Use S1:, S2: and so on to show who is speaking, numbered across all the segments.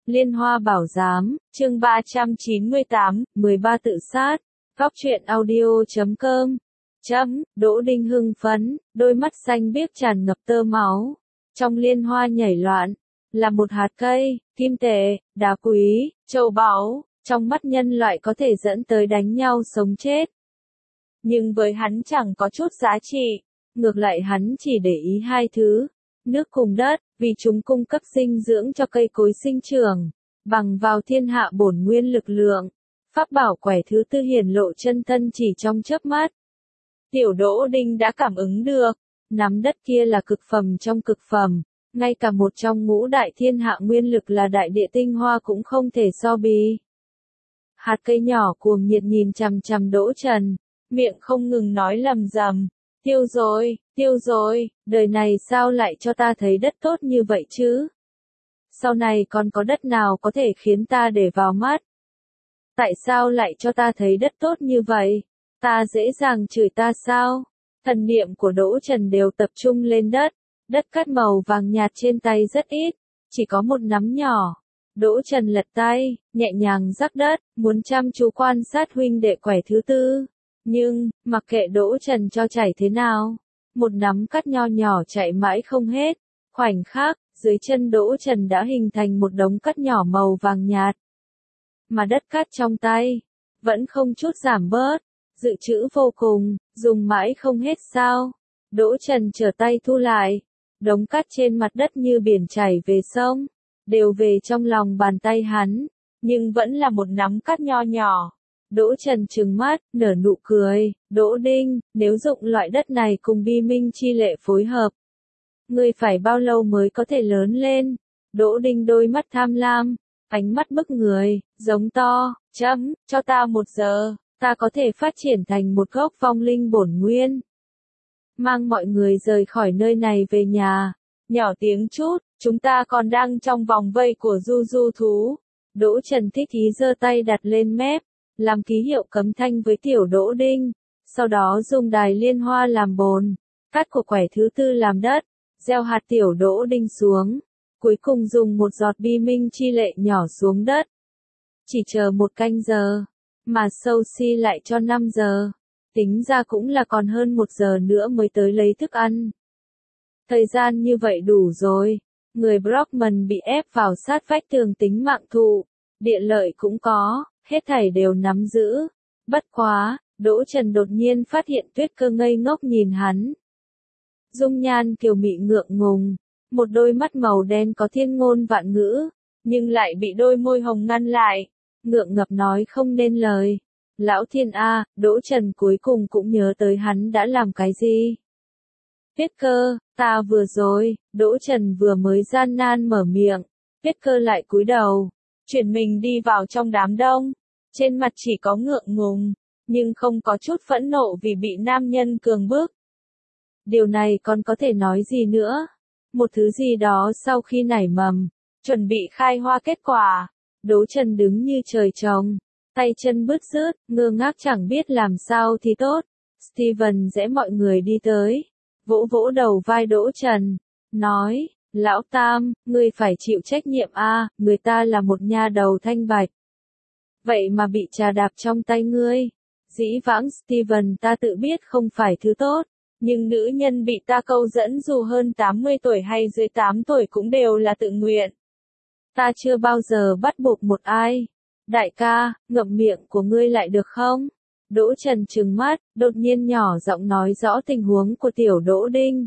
S1: Liên Hoa Bảo Giám, chương 398, 13 tự sát. Góc truyện audio.com. Đỗ Đinh hưng phấn, đôi mắt xanh biếc tràn ngập tơ máu. Trong liên hoa nhảy loạn, là một hạt cây, kim tệ, đá quý, châu báu, trong mắt nhân loại có thể dẫn tới đánh nhau sống chết. Nhưng với hắn chẳng có chút giá trị, ngược lại hắn chỉ để ý hai thứ, nước cùng đất, vì chúng cung cấp dinh dưỡng cho cây cối sinh trưởng, bằng vào thiên hạ bổn nguyên lực lượng. Pháp bảo quẻ thứ tư hiển lộ chân thân chỉ trong chớp mắt. Tiểu Đỗ Đinh đã cảm ứng được, nắm đất kia là cực phẩm trong cực phẩm, ngay cả một trong ngũ đại thiên hạ nguyên lực là đại địa tinh hoa cũng không thể so bì. Hạt cây nhỏ cuồng nhiệt nhìn chằm chằm Đỗ Trần, miệng không ngừng nói lầm rầm, tiêu rồi, đời này sao lại cho ta thấy đất tốt như vậy chứ? Sau này còn có đất nào có thể khiến ta để vào mắt? Tại sao lại cho ta thấy đất tốt như vậy? Ta dễ dàng chửi ta sao? Thần niệm của Đỗ Trần đều tập trung lên đất, đất cát màu vàng nhạt trên tay rất ít, chỉ có một nắm nhỏ. Đỗ Trần lật tay, nhẹ nhàng rắc đất, muốn chăm chú quan sát huynh đệ quẻ thứ tư. Nhưng, mặc kệ Đỗ Trần cho chảy thế nào, một nắm cát nho nhỏ chạy mãi không hết. Khoảnh khắc, dưới chân Đỗ Trần đã hình thành một đống cát nhỏ màu vàng nhạt. Mà đất cát trong tay, vẫn không chút giảm bớt, dự trữ vô cùng, dùng mãi không hết sao. Đỗ Trần trở tay thu lại, đống cát trên mặt đất như biển chảy về sông, đều về trong lòng bàn tay hắn, nhưng vẫn là một nắm cát nho nhỏ. Đỗ Trần trừng mắt, nở nụ cười, Đỗ Đinh, nếu dụng loại đất này cùng bi minh chi lệ phối hợp, ngươi phải bao lâu mới có thể lớn lên? Đỗ Đinh đôi mắt tham lam, ánh mắt bức người, giống to, cho ta 1 giờ, ta có thể phát triển thành một gốc vong linh bổn nguyên. Mang mọi người rời khỏi nơi này về nhà, nhỏ tiếng chút, chúng ta còn đang trong vòng vây của du thú. Đỗ Trần thích ý giơ tay đặt lên mép, làm ký hiệu cấm thanh với tiểu Đỗ Đinh, sau đó dùng đài liên hoa làm bồn, cát của quẻ thứ tư làm đất, gieo hạt tiểu Đỗ Đinh xuống, cuối cùng dùng một giọt bi minh chi lệ nhỏ xuống đất. Chỉ chờ 1 canh giờ, mà sâu si lại cho 5 giờ, tính ra cũng là còn hơn 1 giờ nữa mới tới lấy thức ăn. Thời gian như vậy đủ rồi, người Brockman bị ép vào sát vách tường tính mạng thụ, địa lợi cũng có, hết thảy đều nắm giữ. Bất quá, Đỗ Trần đột nhiên phát hiện Tuyết Cơ ngây ngốc nhìn hắn. Dung nhan kiều mị ngượng ngùng, một đôi mắt màu đen có thiên ngôn vạn ngữ, nhưng lại bị đôi môi hồng ngăn lại, ngượng ngập nói không nên lời. Lão thiên a, Đỗ Trần cuối cùng cũng nhớ tới hắn đã làm cái gì. Tuyết Cơ, ta vừa rồi, Đỗ Trần vừa mới gian nan mở miệng, Tuyết Cơ lại cúi đầu, chuyển mình đi vào trong đám đông, trên mặt chỉ có ngượng ngùng, nhưng không có chút phẫn nộ vì bị nam nhân cường bức. Điều này còn có thể nói gì nữa? Một thứ gì đó sau khi nảy mầm, chuẩn bị khai hoa kết quả. Đỗ Trần đứng như trời trồng, tay chân bứt rứt, ngơ ngác chẳng biết làm sao thì tốt. Steven rẽ mọi người đi tới, vỗ vỗ đầu vai Đỗ Trần, nói, lão Tam, ngươi phải chịu trách nhiệm a, người ta là một nha đầu thanh bạch. Vậy mà bị trà đạp trong tay ngươi. Dĩ vãng Steven ta tự biết không phải thứ tốt, nhưng nữ nhân bị ta câu dẫn dù hơn 80 tuổi hay dưới 8 tuổi cũng đều là tự nguyện. Ta chưa bao giờ bắt buộc một ai. Đại ca, ngậm miệng của ngươi lại được không? Đỗ Trần trừng mắt, đột nhiên nhỏ giọng nói rõ tình huống của tiểu Đỗ Đinh.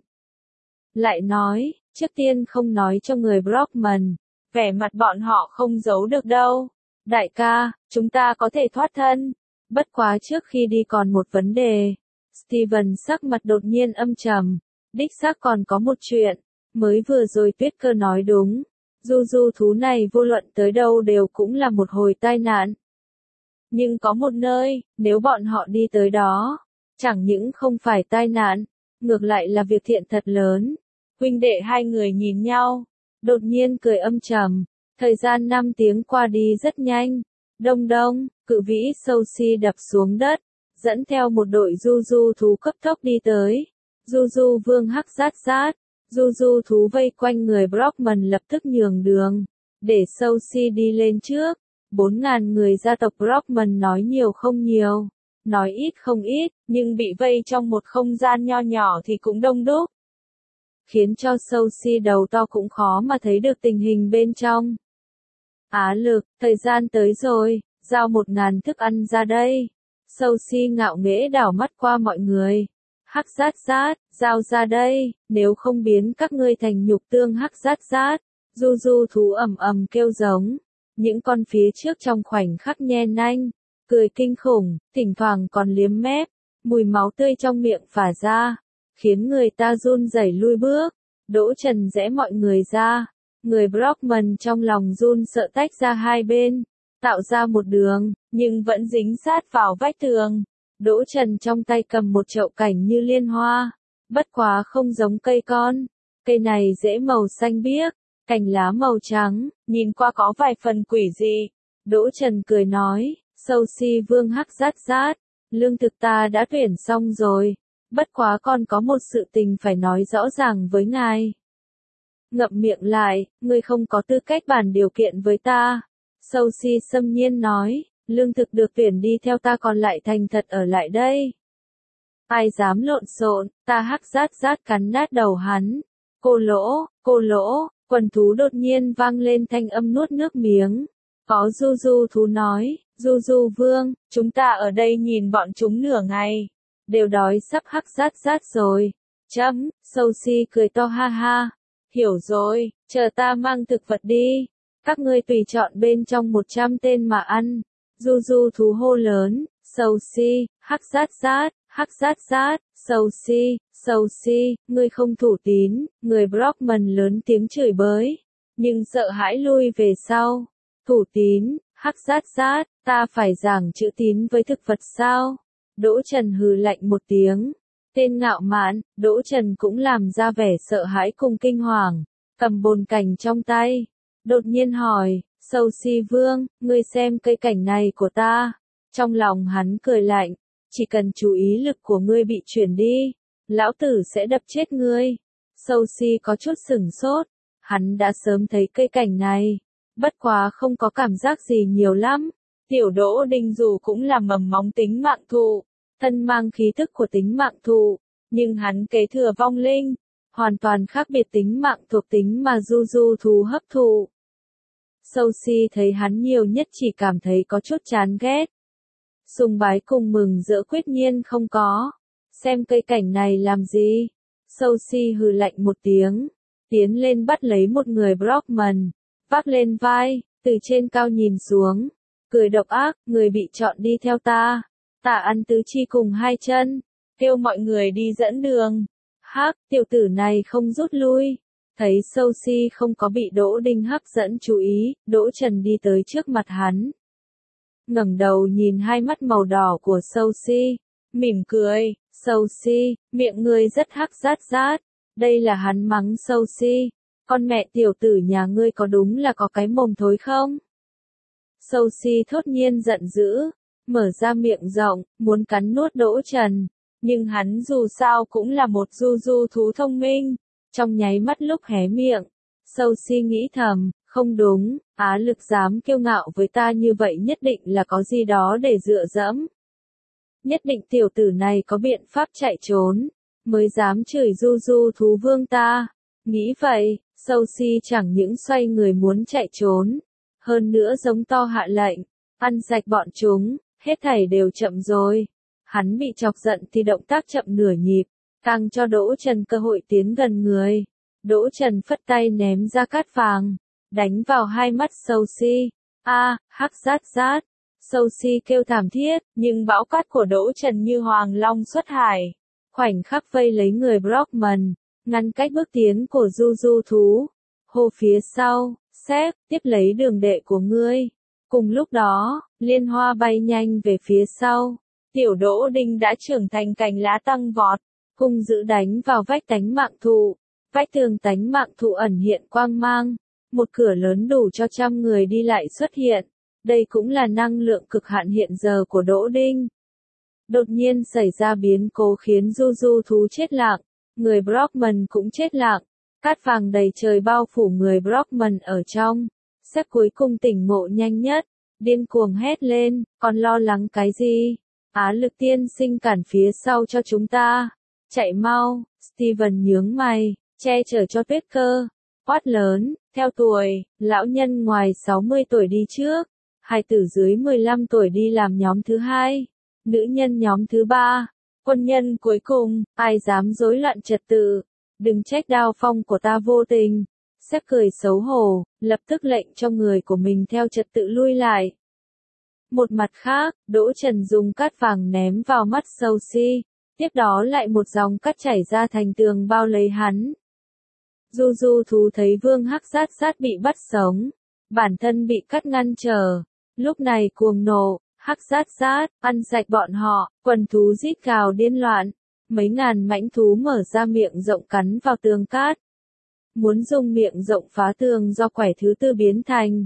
S1: Lại nói, trước tiên không nói cho người Brockman, vẻ mặt bọn họ không giấu được đâu. Đại ca, chúng ta có thể thoát thân. Bất quá trước khi đi còn một vấn đề. Steven sắc mặt đột nhiên âm trầm. Đích xác còn có một chuyện. Mới vừa rồi Tuyết Cơ nói đúng. Du thú này vô luận tới đâu đều cũng là một hồi tai nạn. Nhưng có một nơi, nếu bọn họ đi tới đó, chẳng những không phải tai nạn, ngược lại là việc thiện thật lớn. Huynh đệ hai người nhìn nhau, đột nhiên cười âm trầm. Thời gian 5 tiếng qua đi rất nhanh. Đông đông, cự vĩ sâu si đập xuống đất, dẫn theo một đội du thú cấp tốc đi tới. Du vương hắc rát rát, du thú vây quanh người Brockman lập tức nhường đường. để Sophie đi lên trước. 4.000 người gia tộc Brockman nói nhiều không nhiều, nói ít không ít, nhưng bị vây trong một không gian nho nhỏ thì cũng đông đúc. Khiến cho Sophie đầu to cũng khó mà thấy được tình hình bên trong. Á Lực, thời gian tới rồi, giao 1.000 thức ăn ra đây. Sophie ngạo nghễ đảo mắt qua mọi người. Hắc Rát Rát, giao ra đây, nếu không biến các ngươi thành nhục tương Hắc Rát Rát. Du du thú ầm ầm kêu giống. Những con phía trước trong khoảnh khắc nhe nanh, cười kinh khủng, thỉnh thoảng còn liếm mép, mùi máu tươi trong miệng phả ra, khiến người ta run rẩy lui bước. Đỗ Trần rẽ mọi người ra, người Brockman trong lòng run sợ tách ra hai bên, tạo ra một đường, nhưng vẫn dính sát vào vách tường. Đỗ Trần trong tay cầm một chậu cảnh như liên hoa, bất quá không giống cây con, cây này rễ màu xanh biếc, cành lá màu trắng, nhìn qua có vài phần quỷ dị. Đỗ Trần cười nói, Sophie Vương Hắc Rát Rát, lương thực ta đã tuyển xong rồi, bất quá còn có một sự tình phải nói rõ ràng với ngài. Ngậm miệng lại, ngươi không có tư cách bàn điều kiện với ta. Sophie xâm nhiên nói, lương thực được tuyển đi theo ta còn lại thành thật ở lại đây. Ai dám lộn xộn, ta Hắc Rát Rát cắn nát đầu hắn. Cô lỗ, quần thú đột nhiên vang lên thanh âm nuốt nước miếng. Có du du thú nói, du du vương, chúng ta ở đây nhìn bọn chúng nửa ngày, đều đói sắp Hắc Rát Rát rồi. Sophie cười to ha ha, hiểu rồi, chờ ta mang thực vật đi, các ngươi tùy chọn bên trong 100 tên mà ăn. Du du thú hô lớn, Sophie, Hắc Rát Rát, Hắc Rát Rát, Sophie, ngươi không thủ tín, người Brockman lớn tiếng chửi bới, nhưng sợ hãi lui về sau. Thủ tín, Hắc Rát Rát, ta phải giảng chữ tín với thực vật sao? Đỗ Trần hừ lạnh một tiếng. Tên ngạo mạn, Đỗ Trần cũng làm ra vẻ sợ hãi cùng kinh hoàng, cầm bồn cảnh trong tay. Đột nhiên hỏi, Sophie Vương, ngươi xem cây cảnh này của ta. Trong lòng hắn cười lạnh, chỉ cần chú ý lực của ngươi bị chuyển đi, lão tử sẽ đập chết ngươi. Sophie có chút sửng sốt, hắn đã sớm thấy cây cảnh này, bất quá không có cảm giác gì nhiều lắm. Tiểu Đỗ Đinh dù cũng là mầm móng tính mạng thụ, thân mang khí thức của tính mạng thụ, nhưng hắn kế thừa vong linh, hoàn toàn khác biệt tính mạng thuộc tính mà du du thú hấp thụ. Sophie thấy hắn nhiều nhất chỉ cảm thấy có chút chán ghét. Sùng bái cùng mừng rỡ quyết nhiên không có. Xem cây cảnh này làm gì? Sophie hừ lạnh một tiếng, tiến lên bắt lấy một người Brockman, vác lên vai, từ trên cao nhìn xuống, cười độc ác, người bị chọn đi theo ta. Ta ăn tứ chi cùng hai chân, kêu mọi người đi dẫn đường. Hắc, tiểu tử này không rút lui. Thấy Sophie không có bị Đỗ Đinh hấp dẫn chú ý, Đỗ Trần đi tới trước mặt hắn. Ngẩng đầu nhìn hai mắt màu đỏ của Sophie, mỉm cười, Sophie, miệng ngươi rất Hắc Rát Rát. Đây là hắn mắng Sophie, con mẹ tiểu tử nhà ngươi có đúng là có cái mồm thối không? Sophie thốt nhiên giận dữ, mở ra miệng rộng, muốn cắn nuốt Đỗ Trần, nhưng hắn dù sao cũng là một du du thú thông minh, trong nháy mắt lúc hé miệng, Sophie nghĩ thầm, không đúng, Á Lực dám kiêu ngạo với ta như vậy nhất định là có gì đó để dựa dẫm. Nhất định tiểu tử này có biện pháp chạy trốn, mới dám chửi du du thú vương ta. Nghĩ vậy, Sophie chẳng những xoay người muốn chạy trốn, hơn nữa giống to hạ lệnh, ăn sạch bọn chúng, hết thảy đều chậm rồi. Hắn bị chọc giận thì động tác chậm nửa nhịp, càng cho Đỗ Trần cơ hội tiến gần người. Đỗ Trần phất tay ném ra cát vàng, đánh vào hai mắt Sophie. Hắc Rát Rát. Sophie kêu thảm thiết, nhưng bão cát của Đỗ Trần như hoàng long xuất hải, khoảnh khắc vây lấy người Brockman, ngăn cách bước tiến của du du thú. Hô phía sau, xếp, tiếp lấy đường đệ của ngươi. Cùng lúc đó, liên hoa bay nhanh về phía sau. Tiểu Đỗ Đinh đã trưởng thành cành lá tăng vọt, hung dữ đánh vào vách tánh mạng thụ. Vách tường tánh mạng thụ ẩn hiện quang mang. Một cửa lớn đủ cho 100 người đi lại xuất hiện. Đây cũng là năng lượng cực hạn hiện giờ của Đỗ Đinh. Đột nhiên xảy ra biến cố khiến du du thú chết lặng. Người Brockman cũng chết lặng. Cát vàng đầy trời bao phủ người Brockman ở trong. Sếp cuối cùng tỉnh ngộ nhanh nhất, điên cuồng hét lên, còn lo lắng cái gì? Á Lực tiên sinh cản phía sau cho chúng ta. Chạy mau, Steven nhướng mày, che chở cho Baker. Quát lớn, theo tuổi, lão nhân ngoài 60 tuổi đi trước, hài tử dưới 15 tuổi đi làm nhóm thứ hai, nữ nhân nhóm thứ ba, quân nhân cuối cùng, ai dám rối loạn trật tự, đừng trách đao phong của ta vô tình. Sếp cười xấu hổ, lập tức lệnh cho người của mình theo trật tự lui lại. Một mặt khác, Đỗ Trần dùng cát vàng ném vào mắt Sophie, tiếp đó lại một dòng cát chảy ra thành tường bao lấy hắn. Du Du thú thấy Vương Hắc Sát Sát bị bắt sống, bản thân bị cắt ngăn trở, lúc này cuồng nộ, Hắc Sát Sát, ăn sạch bọn họ, quần thú rít gào điên loạn, mấy ngàn mãnh thú mở ra miệng rộng cắn vào tường cát. Muốn dùng miệng rộng phá tường do quẻ thứ tư biến thành.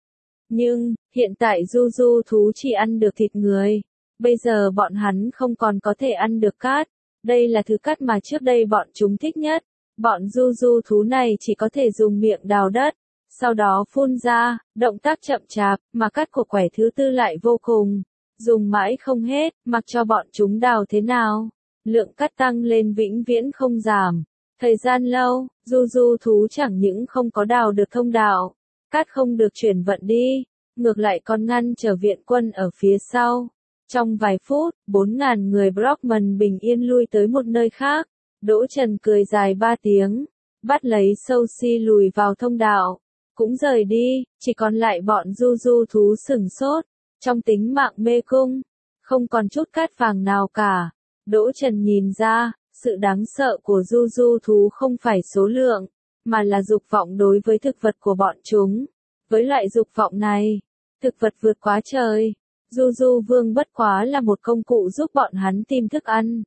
S1: Nhưng, hiện tại Du Du thú chỉ ăn được thịt người, bây giờ bọn hắn không còn có thể ăn được cát, đây là thứ cát mà trước đây bọn chúng thích nhất. Bọn Du Du thú này chỉ có thể dùng miệng đào đất, sau đó phun ra, động tác chậm chạp, mà cát của quẻ thứ tư lại vô cùng, dùng mãi không hết, mặc cho bọn chúng đào thế nào, lượng cát tăng lên vĩnh viễn không giảm. Thời gian lâu, Du Du thú chẳng những không có đào được thông đạo, cát không được chuyển vận đi, ngược lại còn ngăn trở viện quân ở phía sau. Trong vài phút, 4.000 người Brockman bình yên lui tới một nơi khác. Đỗ Trần cười dài 3 tiếng, bắt lấy Sophie lùi vào thông đạo, cũng rời đi, chỉ còn lại bọn Du Du thú sửng sốt, trong tính mạng mê cung, không còn chút cát vàng nào cả. Đỗ Trần nhìn ra, sự đáng sợ của Du Du thú không phải số lượng, mà là dục vọng đối với thực vật của bọn chúng. Với loại dục vọng này, thực vật vượt quá trời, Du Du vương bất quá là một công cụ giúp bọn hắn tìm thức ăn.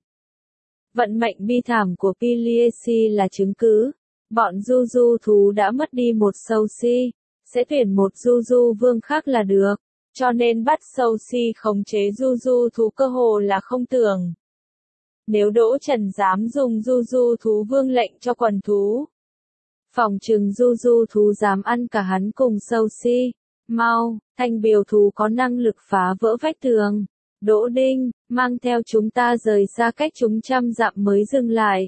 S1: Vận mệnh bi thảm của Piliesi là chứng cứ, bọn Du Du thú đã mất đi một Sophie, sẽ tuyển một Du Du vương khác là được, cho nên bắt Sophie khống chế Du Du thú cơ hồ là không tưởng. Nếu Đỗ Trần dám dùng Du Du thú vương lệnh cho quần thú, phòng trừng Du Du thú dám ăn cả hắn cùng Sophie. Mau, thanh biểu thú có năng lực phá vỡ vách tường. Đỗ Đinh, mang theo chúng ta rời xa cách chúng 100 dặm mới dừng lại.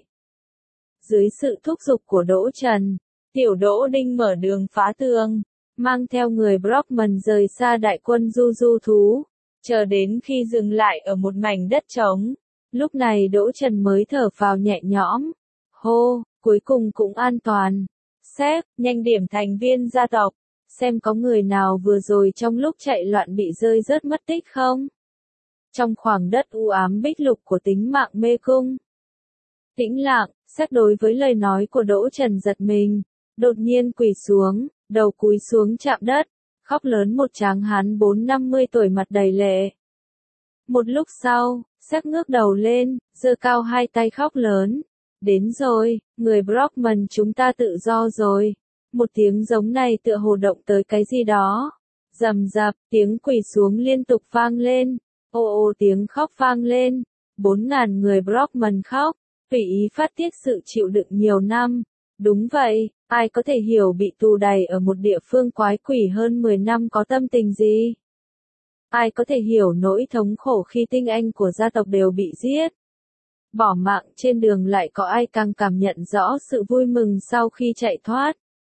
S1: Dưới sự thúc giục của Đỗ Trần, tiểu Đỗ Đinh mở đường phá tường, mang theo người Brockman rời xa đại quân Du Du thú, chờ đến khi dừng lại ở một mảnh đất trống. Lúc này Đỗ Trần mới thở phào nhẹ nhõm. Hô, cuối cùng cũng an toàn. Sếp, nhanh điểm thành viên gia tộc, xem có người nào vừa rồi trong lúc chạy loạn bị rơi rớt mất tích không? Trong khoảng đất u ám bích lục của tính mạng mê cung. Tĩnh lặng, sếp đối với lời nói của Đỗ Trần giật mình, đột nhiên quỳ xuống, đầu cúi xuống chạm đất, khóc lớn một tráng hán 40-50 tuổi mặt đầy lệ. Một lúc sau, sếp ngước đầu lên, giơ cao hai tay khóc lớn. Đến rồi, người Brockman chúng ta tự do rồi. Một tiếng giống này tựa hồ động tới cái gì đó. Rầm rập, tiếng quỳ xuống liên tục vang lên. Ồ ồ tiếng khóc vang lên. 4.000 người Brockman khóc, tùy ý phát tiết sự chịu đựng nhiều năm. Đúng vậy, ai có thể hiểu bị tù đày ở một địa phương quái quỷ hơn 10 năm có tâm tình gì? Ai có thể hiểu nỗi thống khổ khi tinh anh của gia tộc đều bị giết? Bỏ mạng trên đường lại có ai càng cảm nhận rõ sự vui mừng sau khi chạy thoát?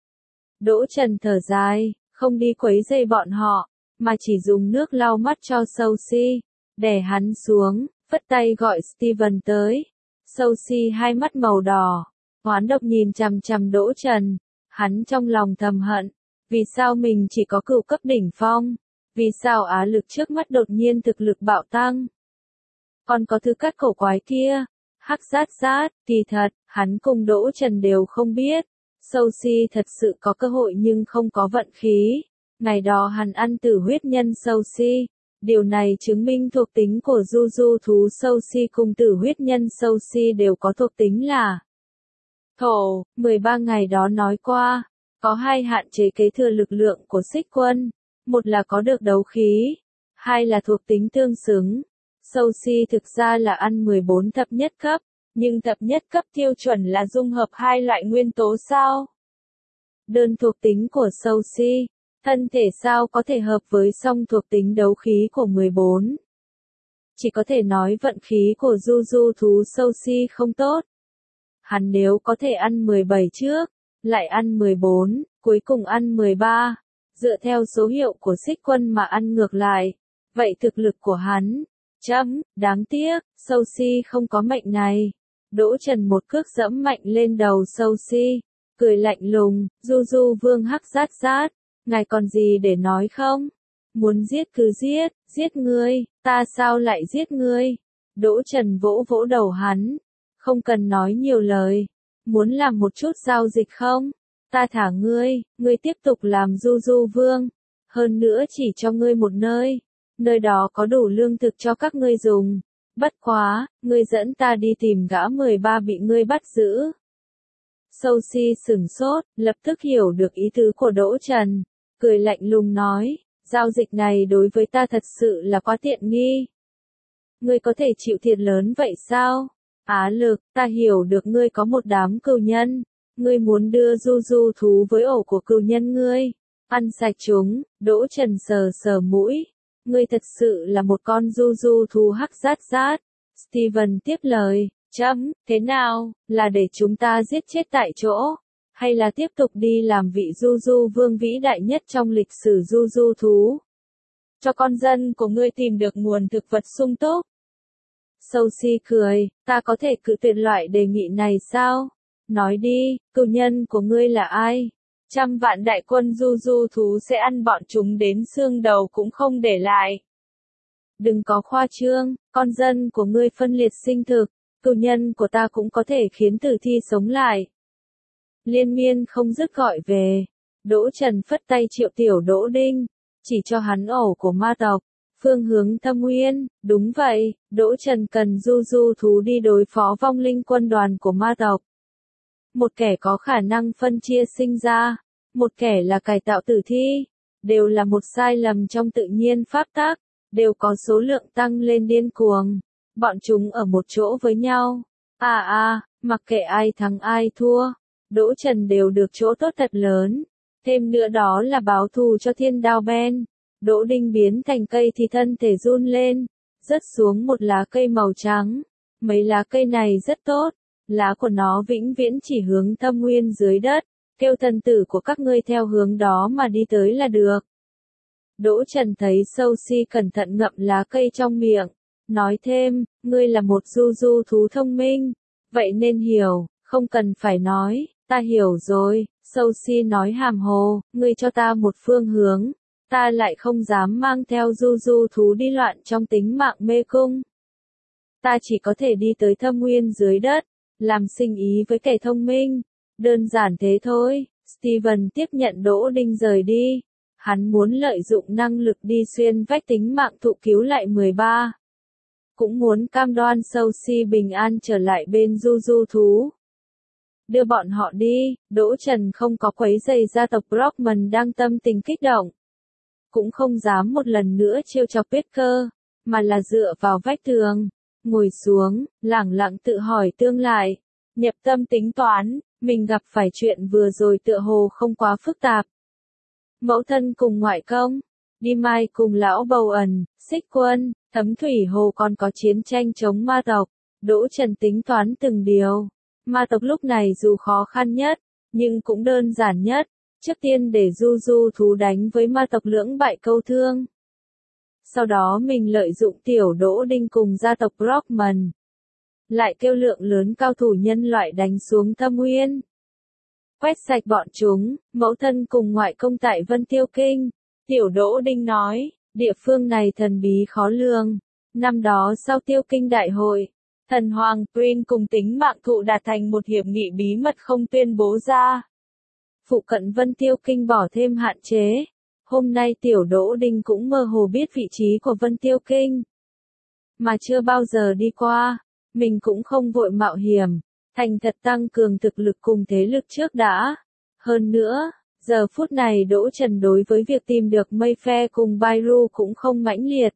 S1: Đỗ Trần thở dài, không đi quấy rầy bọn họ, mà chỉ dùng nước lau mắt cho Sophie, đè hắn xuống, phất tay gọi Steven tới. Sophie hai mắt màu đỏ, oán độc nhìn chằm chằm Đỗ Trần, hắn trong lòng thầm hận, vì sao mình chỉ có cửu cấp đỉnh phong, vì sao Á Lực trước mắt đột nhiên thực lực bạo tăng. Còn có thứ cắt cổ quái kia, Hắc Sát Sát, kỳ thật, hắn cùng Đỗ Trần đều không biết. Sophie thật sự có cơ hội nhưng không có vận khí. Ngày đó hắn ăn tử huyết nhân Sophie. Điều này chứng minh thuộc tính của Du Du thú Sophie cùng tử huyết nhân Sophie đều có thuộc tính là thổ. 13 ngày đó nói qua, có hai hạn chế kế thừa lực lượng của xích quân. Một là có được đấu khí, hai là thuộc tính tương xứng. Sophie thực ra là ăn 14 thập nhất cấp, nhưng thập nhất cấp tiêu chuẩn là dung hợp hai loại nguyên tố sao? Đơn thuộc tính của Sophie, Thân thể sao có thể hợp với song thuộc tính đấu khí của 14. Chỉ có thể nói vận khí của du du thú sâu si không tốt. Hắn nếu có thể ăn 17 trước, lại ăn 14, cuối cùng ăn 13, dựa theo số hiệu của xích quân mà ăn ngược lại, vậy thực lực của hắn, đáng tiếc, sâu si không có mệnh này. Đỗ Trần một cước dẫm mạnh lên đầu sâu si, cười lạnh lùng, du du vương hắc rát rát, ngài còn gì để nói không? Muốn giết cứ giết, giết ngươi, ta sao lại giết ngươi? Đỗ Trần vỗ vỗ đầu hắn, không cần nói nhiều lời, muốn làm một chút giao dịch không? Ta thả ngươi, ngươi tiếp tục làm du du vương, hơn nữa chỉ cho ngươi một nơi, nơi đó có đủ lương thực cho các ngươi dùng. Bất quá, ngươi dẫn ta đi tìm gã 13 bị ngươi bắt giữ. Sâu si sửng sốt, lập tức hiểu được ý tứ của Đỗ Trần, cười lạnh lùng nói, giao dịch này đối với ta thật sự là quá tiện nghi. Ngươi có thể chịu thiệt lớn vậy sao? Á Lực, ta hiểu được ngươi có một đám cừu nhân, ngươi muốn đưa du du thú với ổ của cừu nhân ngươi, ăn sạch chúng. Đỗ Trần sờ sờ mũi, ngươi thật sự là một con du du thú hắc rát rát. Steven tiếp lời, thế nào, là để chúng ta giết chết tại chỗ, hay là tiếp tục đi làm vị du du vương vĩ đại nhất trong lịch sử du du thú? Cho con dân của ngươi tìm được nguồn thực vật sung túc. Sâu si cười, ta có thể cự tuyệt loại đề nghị này sao? Nói đi, cừu nhân của ngươi là ai? 100 vạn đại quân du du thú sẽ ăn bọn chúng đến xương đầu cũng không để lại. Đừng có khoa trương, con dân của ngươi phân liệt sinh thực, cừu nhân của ta cũng có thể khiến tử thi sống lại. Liên miên không dứt gọi về. Đỗ Trần phất tay triệu tiểu Đỗ Đinh, chỉ cho hắn ổ của ma tộc, phương hướng Thâm Nguyên. Đúng vậy, Đỗ Trần cần du du thú đi đối phó vong linh quân đoàn của ma tộc. Một kẻ có khả năng phân chia sinh ra, một kẻ là cải tạo tử thi, đều là một sai lầm trong tự nhiên pháp tắc, đều có số lượng tăng lên điên cuồng. Bọn chúng ở một chỗ với nhau. Mặc kệ ai thắng ai thua, Đỗ Trần đều được chỗ tốt thật lớn. Thêm nữa đó là báo thù cho Thiên Đao Ben. Đỗ Đinh biến thành cây thì thân thể run lên, rớt xuống một lá cây màu trắng. Mấy lá cây này rất tốt, lá của nó vĩnh viễn chỉ hướng Thâm Nguyên dưới đất, kêu thần tử của các ngươi theo hướng đó mà đi tới là được. Đỗ Trần thấy sâu si cẩn thận ngậm lá cây trong miệng, nói thêm, ngươi là một du du thú thông minh, vậy nên hiểu, không cần phải nói, ta hiểu rồi. Sâu si nói hàm hồ, ngươi cho ta một phương hướng, ta lại không dám mang theo du du thú đi loạn trong tính mạng mê cung. Ta chỉ có thể đi tới Thâm Nguyên dưới đất, làm sinh ý với kẻ thông minh, đơn giản thế thôi. Steven tiếp nhận Đỗ Đinh rời đi, hắn muốn lợi dụng năng lực đi xuyên vách tính mạng thụ cứu lại 13. Cũng muốn cam đoan sâu si bình an trở lại bên du du thú. Đưa bọn họ đi. Đỗ Trần không có quấy rầy gia tộc Brockman đang tâm tình kích động. Cũng không dám một lần nữa trêu chọc Peter, mà là dựa vào vách tường, ngồi xuống, lẳng lặng tự hỏi tương lai. Nhập tâm tính toán, mình gặp phải chuyện vừa rồi tựa hồ không quá phức tạp. Mẫu thân cùng ngoại công, đi mai cùng lão bầu ẩn, xích quân, Thấm Thủy Hồ còn có chiến tranh chống ma tộc. Đỗ Trần tính toán từng điều. Ma tộc lúc này dù khó khăn nhất, nhưng cũng đơn giản nhất. Trước tiên để du du thú đánh với ma tộc lưỡng bại câu thương. Sau đó mình lợi dụng tiểu Đỗ Đinh cùng gia tộc Brockman. Lại kêu lượng lớn cao thủ nhân loại đánh xuống Thâm Nguyên. Quét sạch bọn chúng, mẫu thân cùng ngoại công tại Vân Tiêu Kinh. Tiểu Đỗ Đinh nói, địa phương này thần bí khó lường. Năm đó sau Tiêu Kinh đại hội, thần hoàng Prin cùng tính mạng thụ đạt thành một hiệp nghị bí mật không tuyên bố ra. Phụ cận Vân Tiêu Kinh bỏ thêm hạn chế. Hôm nay tiểu Đỗ Đinh cũng mơ hồ biết vị trí của Vân Tiêu Kinh. Mà chưa bao giờ đi qua, mình cũng không vội mạo hiểm, thành thật tăng cường thực lực cùng thế lực trước đã. Hơn nữa, giờ phút này Đỗ Trần đối với việc tìm được Mayfair cùng Bairu cũng không mãnh liệt.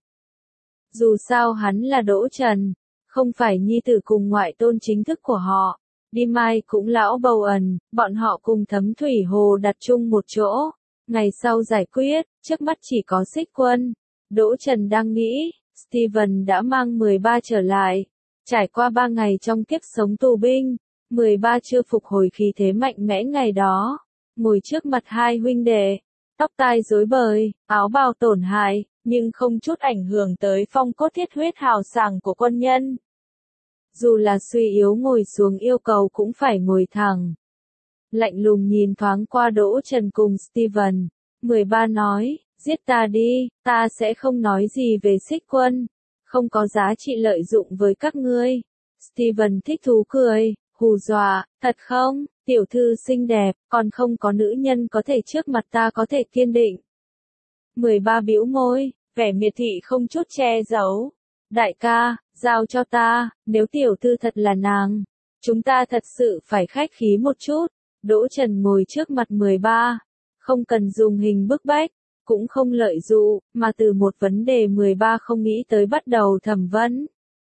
S1: Dù sao hắn là Đỗ Trần, không phải nhi tử cùng ngoại tôn chính thức của họ. Đi mai cũng lão bầu ẩn, bọn họ cùng Thấm Thủy Hồ đặt chung một chỗ. Ngày sau giải quyết, trước mắt chỉ có Xích Quân. Đỗ Trần đang nghĩ, Steven đã mang 13 trở lại. Trải qua 3 ngày trong kiếp sống tù binh, 13 chưa phục hồi khí thế mạnh mẽ ngày đó. Ngồi trước mặt hai huynh đệ, tóc tai rối bời, áo bào tổn hại, nhưng không chút ảnh hưởng tới phong cốt thiết huyết hào sảng của quân nhân. Dù là suy yếu ngồi xuống yêu cầu cũng phải ngồi thẳng. Lạnh lùng nhìn thoáng qua Đỗ Trần cùng Steven, 13 nói, giết ta đi, ta sẽ không nói gì về Xích Quân, không có giá trị lợi dụng với các ngươi. Steven thích thú cười, hù dọa, thật không, tiểu thư xinh đẹp, còn không có nữ nhân có thể trước mặt ta có thể kiên định. 13 bĩu môi, vẻ miệt thị không chút che giấu. Đại ca, giao cho ta, nếu tiểu thư thật là nàng, chúng ta thật sự phải khách khí một chút. Đỗ Trần ngồi trước mặt 13, không cần dùng hình bức bách, cũng không lợi dụ, mà từ một vấn đề 13 không nghĩ tới bắt đầu thẩm vấn.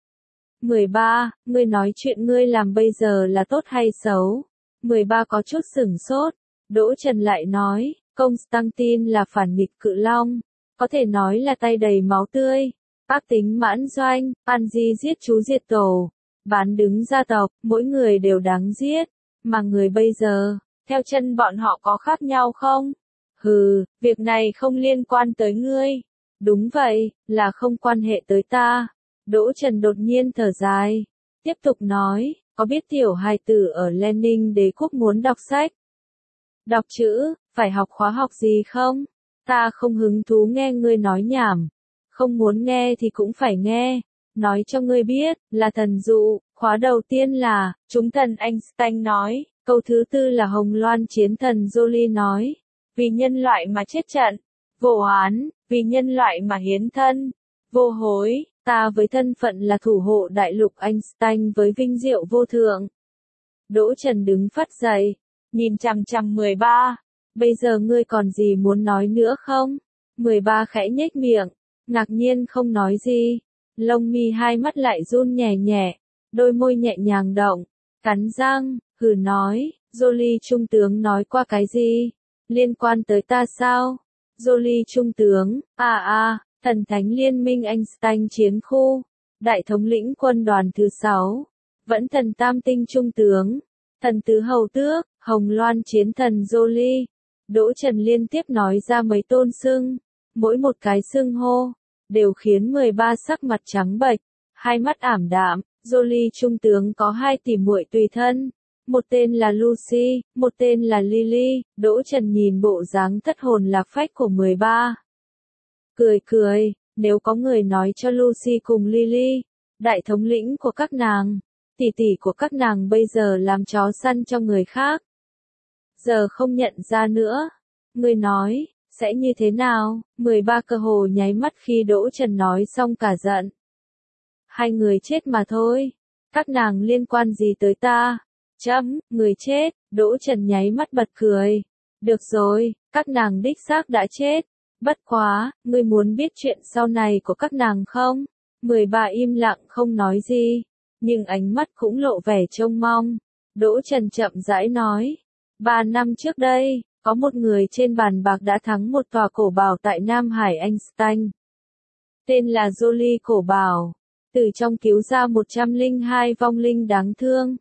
S1: 13, ngươi nói chuyện ngươi làm bây giờ là tốt hay xấu? 13 có chút sửng sốt, Đỗ Trần lại nói, Constantine là phản nghịch cự long, có thể nói là tay đầy máu tươi, ác tính mãn doanh, Panji giết chú diệt tổ, bán đứng gia tộc, mỗi người đều đáng giết, mà người bây giờ, theo chân bọn họ có khác nhau không? Hừ, việc này không liên quan tới ngươi. Đúng vậy, là không quan hệ tới ta. Đỗ Trần đột nhiên thở dài, tiếp tục nói, có biết tiểu hài tử ở Lenin đế quốc muốn đọc sách, đọc chữ, phải học khóa học gì không? Ta không hứng thú nghe ngươi nói nhảm, không muốn nghe thì cũng phải nghe. Nói cho ngươi biết, là thần dụ, khóa đầu tiên là, chúng thần Einstein nói, câu thứ tư là Hồng Loan chiến thần Jolie nói, vì nhân loại mà chết trận, vô oán, vì nhân loại mà hiến thân, vô hối, ta với thân phận là thủ hộ đại lục Einstein với vinh diệu vô thượng. Đỗ Trần đứng phắt dậy, nhìn chằm chằm 13, bây giờ ngươi còn gì muốn nói nữa không? 13 khẽ nhếch miệng, ngạc nhiên không nói gì, lông mi hai mắt lại run nhẹ nhẹ, đôi môi nhẹ nhàng động, cắn răng, hừ nói, Jolie trung tướng nói qua cái gì? Liên quan tới ta sao? Jolie trung tướng, thần thánh liên minh Einstein chiến khu, đại thống lĩnh quân đoàn thứ 6, vẫn thần tam tinh trung tướng, thần tứ hầu tước, Hồng Loan chiến thần Jolie. Đỗ Trần liên tiếp nói ra mấy tôn xưng, mỗi một cái xưng hô, đều khiến 13 sắc mặt trắng bệch, hai mắt ảm đạm. Jolie trung tướng có hai tỷ muội tùy thân, một tên là Lucy, một tên là Lily. Đỗ Trần nhìn bộ dáng thất hồn lạc phách của 13. Cười cười, nếu có người nói cho Lucy cùng Lily, đại thống lĩnh của các nàng, tỷ tỷ của các nàng bây giờ làm chó săn cho người khác, giờ không nhận ra nữa, người nói, sẽ như thế nào? 13 cơ hồ nháy mắt khi Đỗ Trần nói xong cả giận. Hai người chết mà thôi, các nàng liên quan gì tới ta? Người chết. Đỗ Trần nháy mắt bật cười. Được rồi, các nàng đích xác đã chết. Bất quá, ngươi muốn biết chuyện sau này của các nàng không? 13 im lặng không nói gì, nhưng ánh mắt cũng lộ vẻ trông mong. Đỗ Trần chậm rãi nói, 3 năm trước đây, có một người trên bàn bạc đã thắng một tòa cổ bảo tại Nam Hải Einstein. Tên là Jolie cổ bảo, từ trong cứu ra 102 vong linh đáng thương.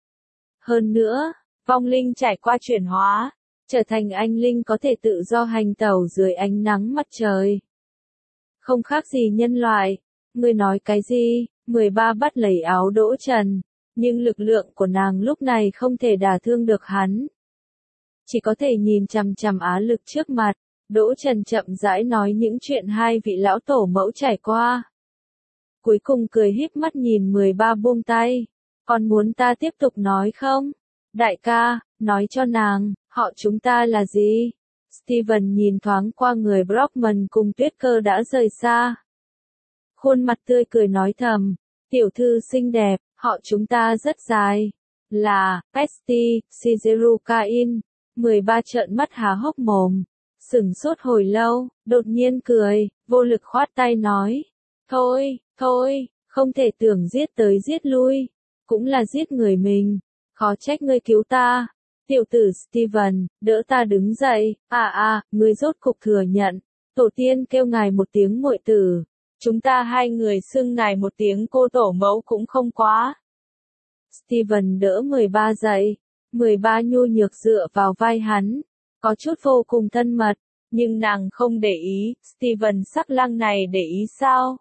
S1: Hơn nữa, vong linh trải qua chuyển hóa, trở thành anh linh có thể tự do hành tẩu dưới ánh nắng mặt trời. Không khác gì nhân loại. Ngươi nói cái gì? 13 bắt lấy áo Đỗ Trần, nhưng lực lượng của nàng lúc này không thể đả thương được hắn. Chỉ có thể nhìn chằm chằm á lực trước mặt. Đỗ Trần chậm rãi nói những chuyện hai vị lão tổ mẫu trải qua. Cuối cùng cười híp mắt nhìn 13 buông tay. Còn muốn ta tiếp tục nói không? Đại ca, nói cho nàng, họ chúng ta là gì? Steven nhìn thoáng qua người Brockman cùng Tuyết Cơ đã rời xa. Khuôn mặt tươi cười nói thầm, tiểu thư xinh đẹp, họ chúng ta rất dài. Là, Pesti, Shizurukain. 13 trợn mắt há hốc mồm. Sửng sốt hồi lâu, đột nhiên cười, vô lực khoát tay nói. Thôi, không thể tưởng giết tới giết lui. Cũng là giết người mình. Khó trách ngươi cứu ta. Tiểu tử Steven, đỡ ta đứng dậy, ngươi rốt cục thừa nhận. Tổ tiên kêu ngài một tiếng muội tử. Chúng ta hai người xưng ngài một tiếng cô tổ mẫu cũng không quá. Steven đỡ 13 dậy. 13 nhu nhược dựa vào vai hắn. Có chút vô cùng thân mật. Nhưng nàng không để ý, Steven sắc lang này để ý sao?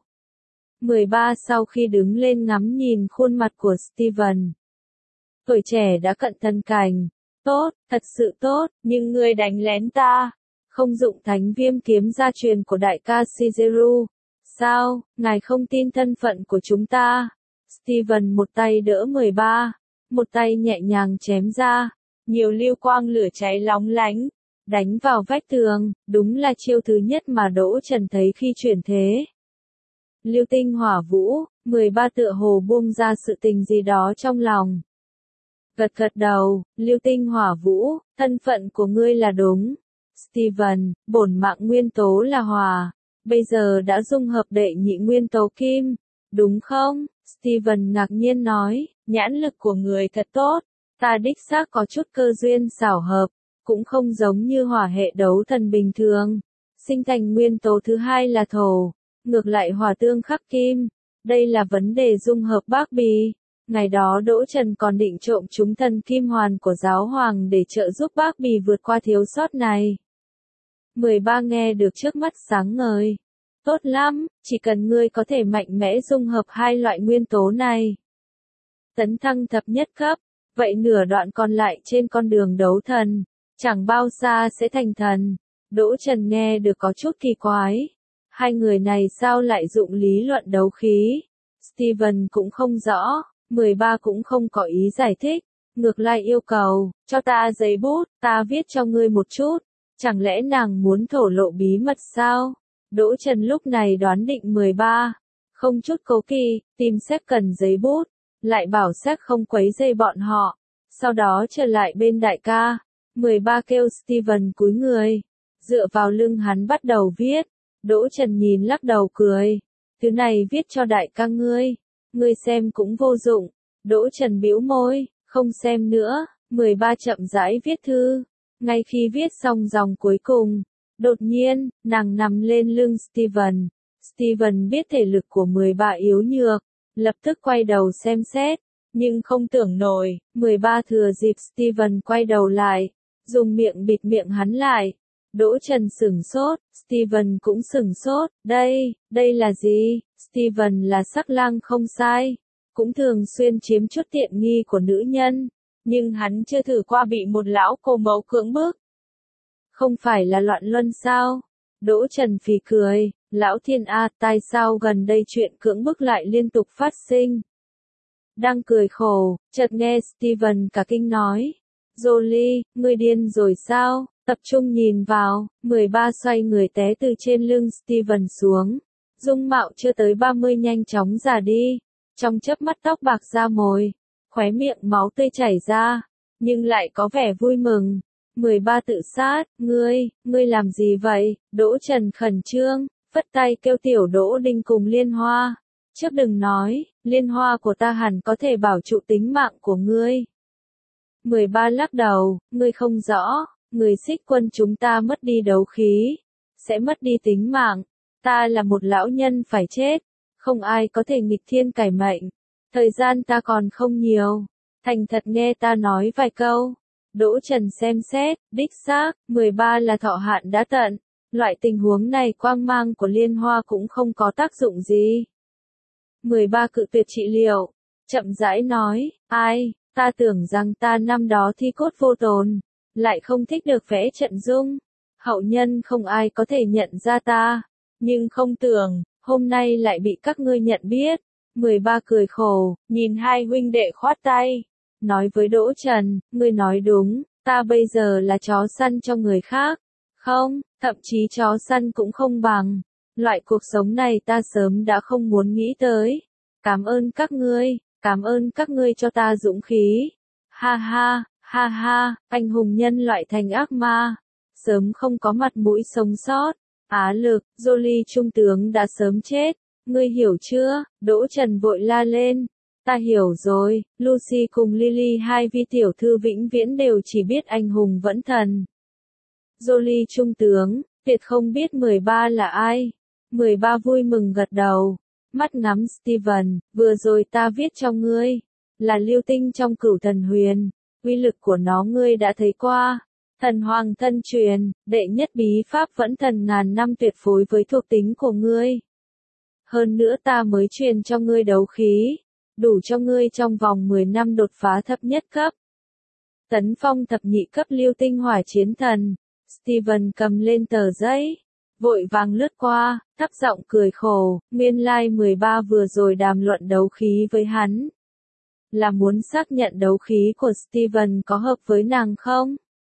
S1: 13 sau khi đứng lên ngắm nhìn khuôn mặt của Steven. Tuổi trẻ đã cận thân cảnh. Tốt, thật sự tốt, nhưng ngươi đánh lén ta. Không dụng thánh viêm kiếm gia truyền của đại ca Shigeru. Sao, ngài không tin thân phận của chúng ta? Steven một tay đỡ 13, một tay nhẹ nhàng chém ra. Nhiều lưu quang lửa cháy lóng lánh. Đánh vào vách tường, đúng là chiêu thứ nhất mà Đỗ Trần thấy khi chuyển thế. Lưu tinh hỏa vũ, 13 tựa hồ buông ra sự tình gì đó trong lòng. Gật gật đầu, lưu tinh hỏa vũ, thân phận của ngươi là đúng. Steven, bổn mạng nguyên tố là hỏa, bây giờ đã dung hợp đệ nhị nguyên tố kim, đúng không? Steven ngạc nhiên nói, nhãn lực của người thật tốt, ta đích xác có chút cơ duyên xảo hợp, cũng không giống như hỏa hệ đấu thần bình thường. Sinh thành nguyên tố thứ hai là thổ, ngược lại hỏa tương khắc kim, đây là vấn đề dung hợp bác bì. Ngày đó Đỗ Trần còn định trộm chúng thần kim hoàn của giáo hoàng để trợ giúp bác bì vượt qua thiếu sót này. 13 nghe được trước mắt sáng ngời. Tốt lắm, chỉ cần ngươi có thể mạnh mẽ dung hợp hai loại nguyên tố này. Tấn thăng thập nhất cấp, vậy nửa đoạn còn lại trên con đường đấu thần, chẳng bao xa sẽ thành thần. Đỗ Trần nghe được có chút kỳ quái. Hai người này sao lại dụng lý luận đấu khí? Steven cũng không rõ. 13 cũng không có ý giải thích, ngược lại yêu cầu, cho ta giấy bút, ta viết cho ngươi một chút. Chẳng lẽ nàng muốn thổ lộ bí mật sao? Đỗ Trần lúc này đoán định 13, không chút cố kỵ, tìm Séc cần giấy bút, lại bảo Séc không quấy rầy bọn họ, sau đó trở lại bên đại ca. 13 kêu Steven cúi người, dựa vào lưng hắn bắt đầu viết. Đỗ Trần nhìn lắc đầu cười, thứ này viết cho đại ca ngươi xem cũng vô dụng. Đỗ Trần bĩu môi, không xem nữa. 13 chậm rãi viết thư. Ngay khi viết xong dòng cuối cùng, đột nhiên, nàng nằm lên lưng Steven. Steven biết thể lực của 13 yếu nhược, lập tức quay đầu xem xét, nhưng không tưởng nổi, 13 thừa dịp Steven quay đầu lại, dùng miệng bịt miệng hắn lại. Đỗ Trần sửng sốt, Steven cũng sửng sốt, đây là gì? Steven là sắc lang không sai, cũng thường xuyên chiếm chút tiện nghi của nữ nhân, nhưng hắn chưa thử qua bị một lão cô mẫu cưỡng bức. Không phải là loạn luân sao? Đỗ Trần phì cười, lão thiên tại sao gần đây chuyện cưỡng bức lại liên tục phát sinh? Đang cười khổ, chợt nghe Steven cả kinh nói, Jolie, ngươi điên rồi sao? Tập trung nhìn vào, 13 xoay người té từ trên lưng Steven xuống. Dung mạo chưa tới 30 nhanh chóng già đi, trong chớp mắt tóc bạc ra mồi, khóe miệng máu tươi chảy ra, nhưng lại có vẻ vui mừng. 13 tự sát, ngươi làm gì vậy? Đỗ Trần khẩn trương, phất tay kêu tiểu Đỗ Đinh cùng Liên Hoa. Trước đừng nói, Liên Hoa của ta hẳn có thể bảo trụ tính mạng của ngươi. 13 lắc đầu, ngươi không rõ, người Xích Quân chúng ta mất đi đấu khí, sẽ mất đi tính mạng. Ta là một lão nhân phải chết, không ai có thể nghịch thiên cải mệnh. Thời gian ta còn không nhiều, thành thật nghe ta nói vài câu. Đỗ Trần xem xét, đích xác, 13 là thọ hạn đã tận. Loại tình huống này quang mang của Liên Hoa cũng không có tác dụng gì. 13 cự tuyệt trị liệu, chậm rãi nói, ta tưởng rằng ta năm đó thi cốt vô tồn, lại không thích được vẽ trận dung. Hậu nhân không ai có thể nhận ra ta, nhưng không tưởng, hôm nay lại bị các ngươi nhận biết. 13 cười khổ, nhìn hai huynh đệ khoát tay, nói với Đỗ Trần, ngươi nói đúng, ta bây giờ là chó săn cho người khác. Không, thậm chí chó săn cũng không bằng. Loại cuộc sống này ta sớm đã không muốn nghĩ tới. Cảm ơn các ngươi cho ta dũng khí. Ha ha, anh hùng nhân loại thành ác ma. Sớm không có mặt mũi sống sót. Á Lực, Jolie trung tướng đã sớm chết. Ngươi hiểu chưa? Đỗ Trần vội la lên. Ta hiểu rồi, Lucy cùng Lily hai vi tiểu thư vĩnh viễn đều chỉ biết anh hùng vẫn thần. Jolie trung tướng, tuyệt không biết 13 là ai. 13 vui mừng gật đầu, mắt ngắm Steven, vừa rồi ta viết cho ngươi, là lưu tinh trong Cửu Thần Huyền, uy lực của nó ngươi đã thấy qua. Thần hoàng thân truyền, đệ nhất bí pháp vẫn thần ngàn năm tuyệt phối với thuộc tính của ngươi. Hơn nữa ta mới truyền cho ngươi đấu khí, đủ cho ngươi trong vòng 10 năm đột phá thấp nhất cấp. Tấn phong thập nhị cấp lưu tinh hỏa chiến thần. Steven cầm lên tờ giấy, vội vàng lướt qua, thấp giọng cười khổ, nguyên lai 13 vừa rồi đàm luận đấu khí với hắn. Là muốn xác nhận đấu khí của Steven có hợp với nàng không?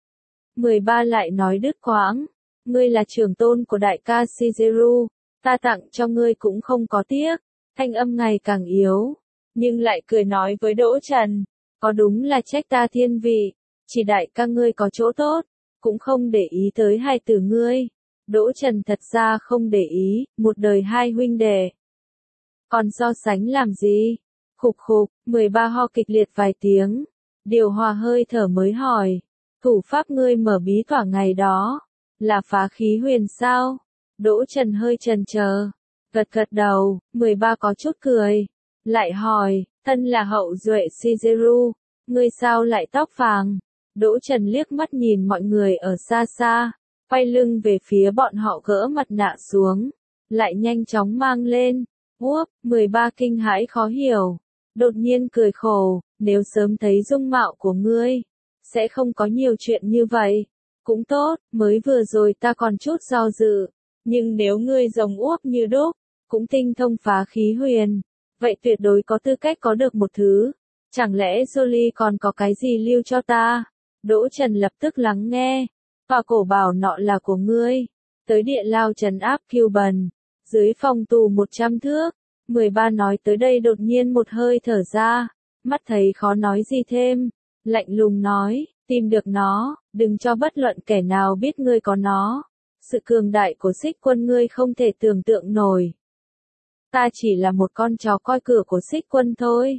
S1: 13 lại nói đứt quãng, ngươi là trưởng tôn của đại ca Shigeru, ta tặng cho ngươi cũng không có tiếc, thanh âm ngày càng yếu, nhưng lại cười nói với Đỗ Trần, có đúng là trách ta thiên vị, chỉ đại ca ngươi có chỗ tốt, cũng không để ý tới hai từ ngươi. Đỗ Trần thật ra không để ý, một đời hai huynh đệ. Còn so sánh làm gì? Khục khục, 13 ho kịch liệt vài tiếng, điều hòa hơi thở mới hỏi. Thủ pháp ngươi mở bí tỏa ngày đó, là phá khí huyền sao? Đỗ Trần hơi chần chờ, gật gật đầu, 13 có chút cười, lại hỏi, thân là hậu duệ Shigeru, ngươi sao lại tóc vàng? Đỗ Trần liếc mắt nhìn mọi người ở xa xa, quay lưng về phía bọn họ gỡ mặt nạ xuống, lại nhanh chóng mang lên. Úp, 13 kinh hãi khó hiểu, đột nhiên cười khổ, nếu sớm thấy dung mạo của ngươi, sẽ không có nhiều chuyện như vậy. Cũng tốt, mới vừa rồi ta còn chút do dự, nhưng nếu ngươi rồng Úp như đúc, cũng tinh thông phá khí huyền, vậy tuyệt đối có tư cách có được một thứ. Chẳng lẽ Jolie còn có cái gì lưu cho ta? Đỗ Trần lập tức lắng nghe, và cổ bảo nọ là của ngươi, tới địa lao trấn áp Cuban, dưới phòng tù 100 thước. 13 nói tới đây đột nhiên một hơi thở ra, mắt thấy khó nói gì thêm, lạnh lùng nói, tìm được nó, đừng cho bất luận kẻ nào biết ngươi có nó. Sự cường đại của Xích Quân ngươi không thể tưởng tượng nổi. Ta chỉ là một con chó coi cửa của Xích Quân thôi.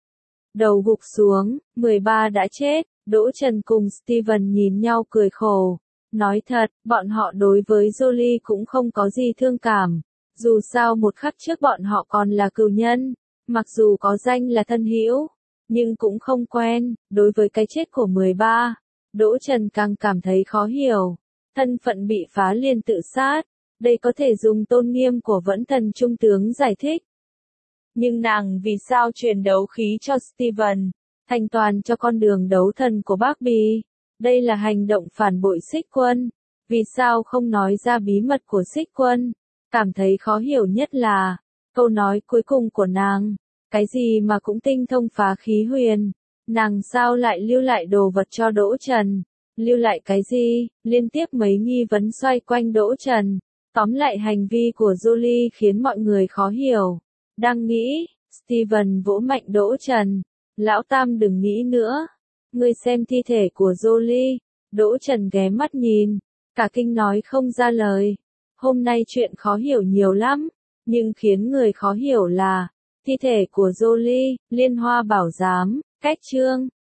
S1: Đầu gục xuống, 13 đã chết. Đỗ Trần cùng Steven nhìn nhau cười khổ. Nói thật, bọn họ đối với Jolie cũng không có gì thương cảm. Dù sao một khắc trước bọn họ còn là cừu nhân, mặc dù có danh là thân hữu, nhưng cũng không quen. Đối với cái chết của 13, Đỗ Trần càng cảm thấy khó hiểu. Thân phận bị phá liền tự sát, đây có thể dùng tôn nghiêm của vẫn thần trung tướng giải thích. Nhưng nàng vì sao truyền đấu khí cho Steven, thành toàn cho con đường đấu thần của bác Bì? Đây là hành động phản bội Xích Quân. Vì sao không nói ra bí mật của Xích Quân? Cảm thấy khó hiểu nhất là câu nói cuối cùng của nàng, cái gì mà cũng tinh thông phá khí huyền, nàng sao lại lưu lại đồ vật cho Đỗ Trần? Lưu lại cái gì? Liên tiếp mấy nghi vấn xoay quanh Đỗ Trần. Tóm lại hành vi của Jolie khiến mọi người khó hiểu. Đang nghĩ, Steven vỗ mạnh Đỗ Trần. Lão Tam đừng nghĩ nữa. Ngươi xem thi thể của Jolie. Đỗ Trần ghé mắt nhìn, cả kinh nói không ra lời. Hôm nay chuyện khó hiểu nhiều lắm, nhưng khiến người khó hiểu là thi thể của Jolie, Liên Hoa Bảo Giám, cách chương